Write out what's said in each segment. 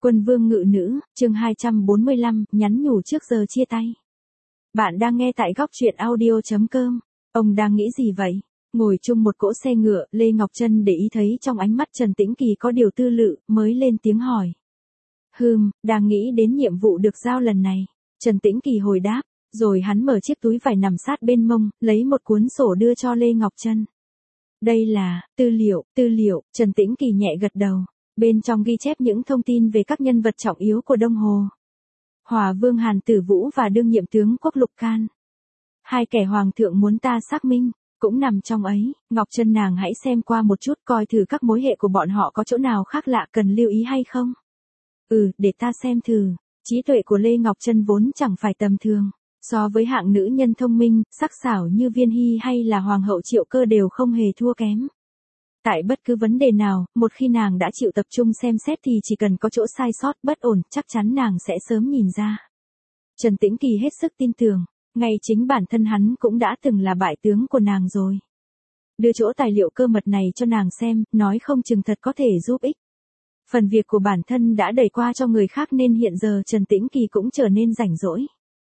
Quân vương ngự nữ, chương 245, nhắn nhủ trước giờ chia tay. Bạn đang nghe tại góc truyện audio.com. Ông đang nghĩ gì vậy? Ngồi chung một cỗ xe ngựa, Lê Ngọc Trân để ý thấy trong ánh mắt Trần Tĩnh Kỳ có điều tư lự, mới lên tiếng hỏi. Đang nghĩ đến nhiệm vụ được giao lần này. Trần Tĩnh Kỳ hồi đáp, rồi hắn mở chiếc túi vải nằm sát bên mông, lấy một cuốn sổ đưa cho Lê Ngọc Trân. Đây là, tư liệu, Trần Tĩnh Kỳ nhẹ gật đầu. Bên trong ghi chép những thông tin về các nhân vật trọng yếu của Đông Hồ. Hòa Vương Hàn Tử Vũ và đương nhiệm tướng quốc Lục Can. Hai kẻ hoàng thượng muốn ta xác minh, cũng nằm trong ấy. Ngọc Trân nàng hãy xem qua một chút coi thử các mối hệ của bọn họ có chỗ nào khác lạ cần lưu ý hay không. Để ta xem thử. Trí tuệ của Lê Ngọc Trân vốn chẳng phải tầm thường. So với hạng nữ nhân thông minh, sắc sảo như Viên Hy hay là Hoàng hậu Triệu Cơ đều không hề thua kém. Tại bất cứ vấn đề nào, một khi nàng đã chịu tập trung xem xét thì chỉ cần có chỗ sai sót bất ổn, chắc chắn nàng sẽ sớm nhìn ra. Trần Tĩnh Kỳ hết sức tin tưởng, ngay chính bản thân hắn cũng đã từng là bại tướng của nàng rồi. Đưa chỗ tài liệu cơ mật này cho nàng xem, nói không chừng thật có thể giúp ích. Phần việc của bản thân đã đẩy qua cho người khác nên hiện giờ Trần Tĩnh Kỳ cũng trở nên rảnh rỗi.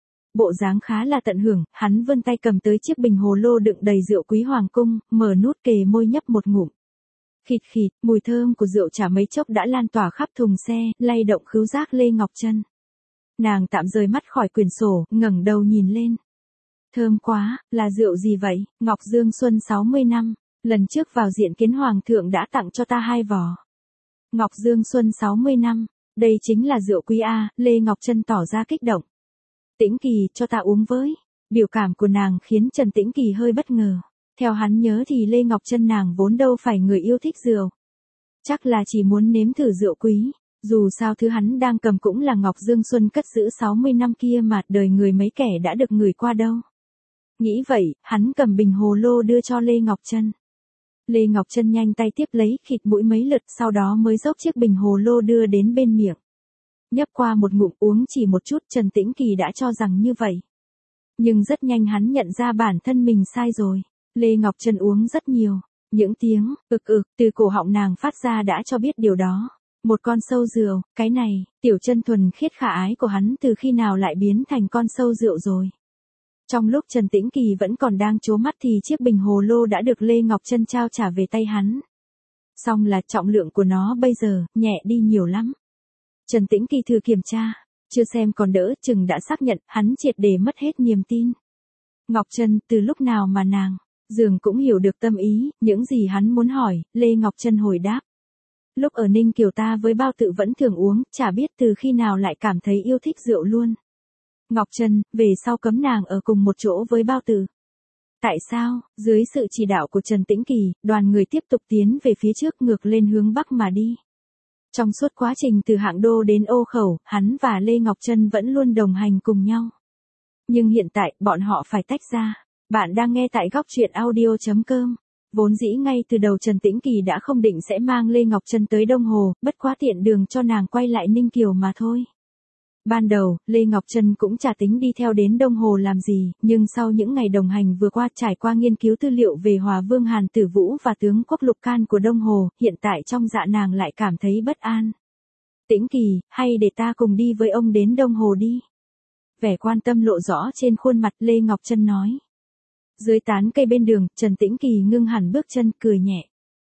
Bộ dáng khá là tận hưởng, hắn vươn tay cầm tới chiếc bình hồ lô đựng đầy rượu quý hoàng cung, mở nút kề môi nhấp một ngụm. Khịt khịt, mùi thơm của rượu chả mấy chốc đã lan tỏa khắp thùng xe, lay động khứu giác Lê Ngọc Trân. Nàng tạm rời mắt khỏi quyển sổ, ngẩng đầu nhìn lên. Thơm quá, là rượu gì vậy? Ngọc Dương Xuân 60 năm, lần trước vào diện kiến hoàng thượng đã tặng cho ta 2 vỏ. Ngọc Dương Xuân 60 năm, đây chính là rượu quý a, Lê Ngọc Trân tỏ ra kích động. Tĩnh Kỳ, cho ta uống với. Biểu cảm của nàng khiến Trần Tĩnh Kỳ hơi bất ngờ. Theo hắn nhớ thì Lê Ngọc Trân nàng vốn đâu phải người yêu thích rượu. Chắc là chỉ muốn nếm thử rượu quý. Dù sao thứ hắn đang cầm cũng là Ngọc Dương Xuân cất giữ 60 năm kia mà đời người mấy kẻ đã được ngửi qua đâu. Nghĩ vậy, hắn cầm bình hồ lô đưa cho Lê Ngọc Trân. Lê Ngọc Trân nhanh tay tiếp lấy, khịt mũi mấy lượt, sau đó mới dốc chiếc bình hồ lô đưa đến bên miệng. Nhấp qua một ngụm uống chỉ một chút, Trần Tĩnh Kỳ đã cho rằng như vậy. Nhưng rất nhanh hắn nhận ra bản thân mình sai rồi. Lê Ngọc Trân uống rất nhiều. Những tiếng từ cổ họng nàng phát ra đã cho biết điều đó. Một con sâu rượu, cái này, tiểu chân thuần khiết khả ái của hắn từ khi nào lại biến thành con sâu rượu rồi. Trong lúc Trần Tĩnh Kỳ vẫn còn đang trố mắt thì chiếc bình hồ lô đã được Lê Ngọc Trân trao trả về tay hắn. Song là trọng lượng của nó bây giờ, nhẹ đi nhiều lắm. Trần Tĩnh Kỳ thử kiểm tra, chưa xem còn đỡ, chừng đã xác nhận, hắn triệt để mất hết niềm tin. Ngọc Trân, từ lúc nào mà nàng, dường cũng hiểu được tâm ý, những gì hắn muốn hỏi, Lê Ngọc Trân hồi đáp. Lúc ở Ninh Kiều ta với Bao Tự vẫn thường uống, chả biết từ khi nào lại cảm thấy yêu thích rượu luôn. Ngọc Trân, về sau cấm nàng ở cùng một chỗ với Bao Tự. Tại sao? Dưới sự chỉ đạo của Trần Tĩnh Kỳ, đoàn người tiếp tục tiến về phía trước ngược lên hướng Bắc mà đi. Trong suốt quá trình từ Hạng Đô đến Ô Khẩu, hắn và Lê Ngọc Trân vẫn luôn đồng hành cùng nhau. Nhưng hiện tại, bọn họ phải tách ra. Bạn đang nghe tại góc truyện audio.com. Vốn dĩ ngay từ đầu Trần Tĩnh Kỳ đã không định sẽ mang Lê Ngọc Trân tới Đông Hồ, bất quá tiện đường cho nàng quay lại Ninh Kiều mà thôi. Ban đầu, Lê Ngọc Trân cũng chả tính đi theo đến Đông Hồ làm gì, nhưng sau những ngày đồng hành vừa qua trải qua nghiên cứu tư liệu về Hòa Vương Hàn Tử Vũ và tướng quốc Lục Can của Đông Hồ, hiện tại trong dạ nàng lại cảm thấy bất an. Tĩnh Kỳ, hay để ta cùng đi với ông đến Đông Hồ đi. Vẻ quan tâm lộ rõ trên khuôn mặt Lê Ngọc Trân nói. Dưới tán cây bên đường, Trần Tĩnh Kỳ ngưng hẳn bước chân, cười nhẹ.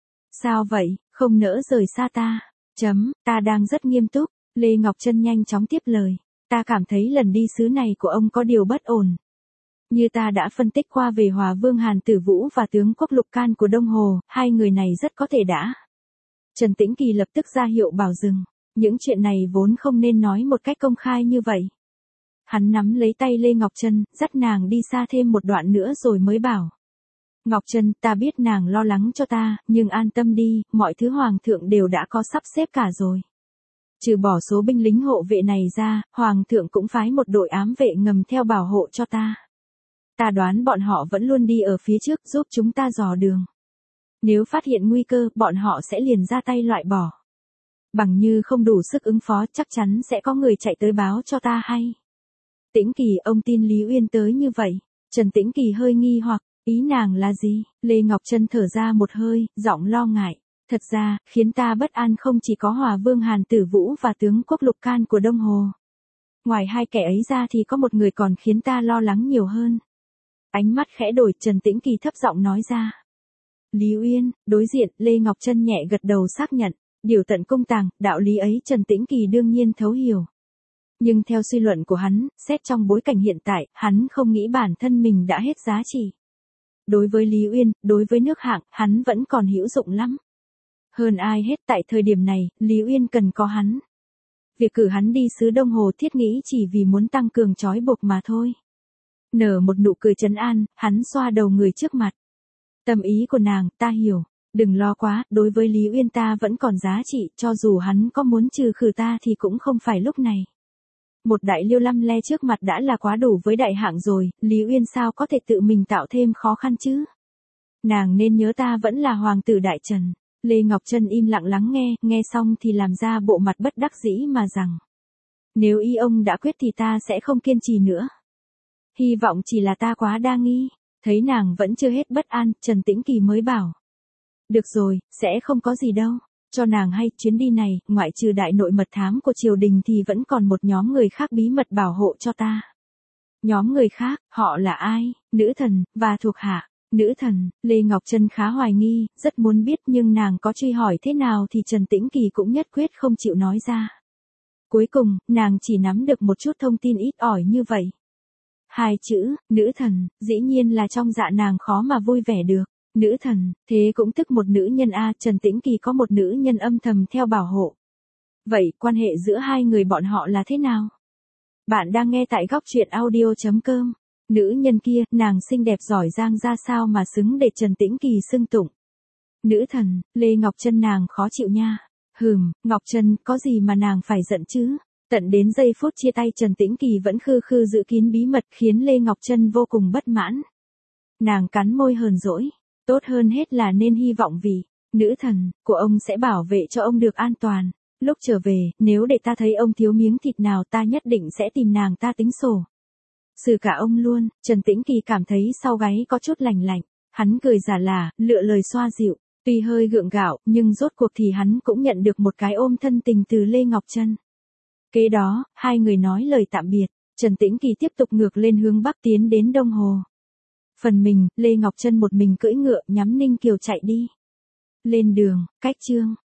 Sao vậy, không nỡ rời xa ta? Ta đang rất nghiêm túc. Lê Ngọc Trân nhanh chóng tiếp lời. Ta cảm thấy lần đi xứ này của ông có điều bất ổn. Như ta đã phân tích qua về Hòa Vương Hàn Tử Vũ và tướng quốc Lục Can của Đông Hồ, hai người này rất có thể đã. Trần Tĩnh Kỳ lập tức ra hiệu bảo dừng. Những chuyện này vốn không nên nói một cách công khai như vậy. Hắn nắm lấy tay Lê Ngọc Trân, dắt nàng đi xa thêm một đoạn nữa rồi mới bảo. Ngọc Trân, ta biết nàng lo lắng cho ta, nhưng an tâm đi, mọi thứ hoàng thượng đều đã có sắp xếp cả rồi. Trừ bỏ số binh lính hộ vệ này ra, hoàng thượng cũng phái một đội ám vệ ngầm theo bảo hộ cho ta. Ta đoán bọn họ vẫn luôn đi ở phía trước giúp chúng ta dò đường. Nếu phát hiện nguy cơ, bọn họ sẽ liền ra tay loại bỏ. Bằng như không đủ sức ứng phó, chắc chắn sẽ có người chạy tới báo cho ta hay. Tĩnh Kỳ, ông tin Lý Uyên tới như vậy. Trần Tĩnh Kỳ hơi nghi hoặc, ý nàng là gì? Lê Ngọc Trân thở ra một hơi, giọng lo ngại. Thật ra, khiến ta bất an không chỉ có Hòa Vương Hàn Tử Vũ và tướng quốc Lục Can của Đông Hồ. Ngoài hai kẻ ấy ra thì có một người còn khiến ta lo lắng nhiều hơn. Ánh mắt khẽ đổi, Trần Tĩnh Kỳ thấp giọng nói ra. Lý Uyên. Đối diện, Lê Ngọc Trân nhẹ gật đầu xác nhận. Điều tận công tàng, đạo lý ấy Trần Tĩnh Kỳ đương nhiên thấu hiểu. Nhưng theo suy luận của hắn, xét trong bối cảnh hiện tại, hắn không nghĩ bản thân mình đã hết giá trị. Đối với Lý Uyên, đối với nước Hạng, hắn vẫn còn hữu dụng lắm. Hơn ai hết tại thời điểm này, Lý Uyên cần có hắn. Việc cử hắn đi xứ Đông Hồ thiết nghĩ chỉ vì muốn tăng cường trói buộc mà thôi. Nở một nụ cười trấn an, hắn xoa đầu người trước mặt. Tâm ý của nàng, ta hiểu. Đừng lo quá, đối với Lý Uyên ta vẫn còn giá trị, cho dù hắn có muốn trừ khử ta thì cũng không phải lúc này. Một đại liêu lăm le trước mặt đã là quá đủ với đại hạng rồi, Lý Uyên sao có thể tự mình tạo thêm khó khăn chứ? Nàng nên nhớ ta vẫn là hoàng tử Đại Trần. Lê Ngọc Trân im lặng lắng nghe, nghe xong thì làm ra bộ mặt bất đắc dĩ mà rằng. Nếu ý ông đã quyết thì ta sẽ không kiên trì nữa. Hy vọng chỉ là ta quá đa nghi. Thấy nàng vẫn chưa hết bất an, Trần Tĩnh Kỳ mới bảo. Được rồi, sẽ không có gì đâu. Cho nàng hay, chuyến đi này, ngoại trừ đại nội mật thám của triều đình thì vẫn còn một nhóm người khác bí mật bảo hộ cho ta. Nhóm người khác, họ là ai? Nữ thần, và thuộc hạ. Nữ thần, Lê Ngọc Trân khá hoài nghi, rất muốn biết nhưng nàng có truy hỏi thế nào thì Trần Tĩnh Kỳ cũng nhất quyết không chịu nói ra. Cuối cùng, nàng chỉ nắm được một chút thông tin ít ỏi như vậy. Hai chữ, nữ thần, dĩ nhiên là trong dạ nàng khó mà vui vẻ được. Nữ thần, thế cũng tức một nữ nhân a, Trần Tĩnh Kỳ có một nữ nhân âm thầm theo bảo hộ. Vậy, quan hệ giữa hai người bọn họ là thế nào? Bạn đang nghe tại góc truyện audio.com. Nữ nhân kia, nàng xinh đẹp giỏi giang ra sao mà xứng để Trần Tĩnh Kỳ xưng tụng. Nữ thần, Lê Ngọc Trân nàng khó chịu nha. Ngọc Trân, có gì mà nàng phải giận chứ? Tận đến giây phút chia tay Trần Tĩnh Kỳ vẫn khư khư giữ kín bí mật khiến Lê Ngọc Trân vô cùng bất mãn. Nàng cắn môi hờn dỗi. Tốt hơn hết là nên hy vọng vì, nữ thần, của ông sẽ bảo vệ cho ông được an toàn. Lúc trở về, nếu để ta thấy ông thiếu miếng thịt nào ta nhất định sẽ tìm nàng ta tính sổ. Xử cả ông luôn, Trần Tĩnh Kỳ cảm thấy sau gáy có chút lành lạnh. Hắn cười giả là, lựa lời xoa dịu. Tuy hơi gượng gạo, nhưng rốt cuộc thì hắn cũng nhận được một cái ôm thân tình từ Lê Ngọc Trân. Kế đó, hai người nói lời tạm biệt, Trần Tĩnh Kỳ tiếp tục ngược lên hướng bắc tiến đến Đông Hồ. Phần mình, Lê Ngọc Trân một mình cưỡi ngựa nhắm Ninh Kiều chạy đi. Lên đường, cách chương.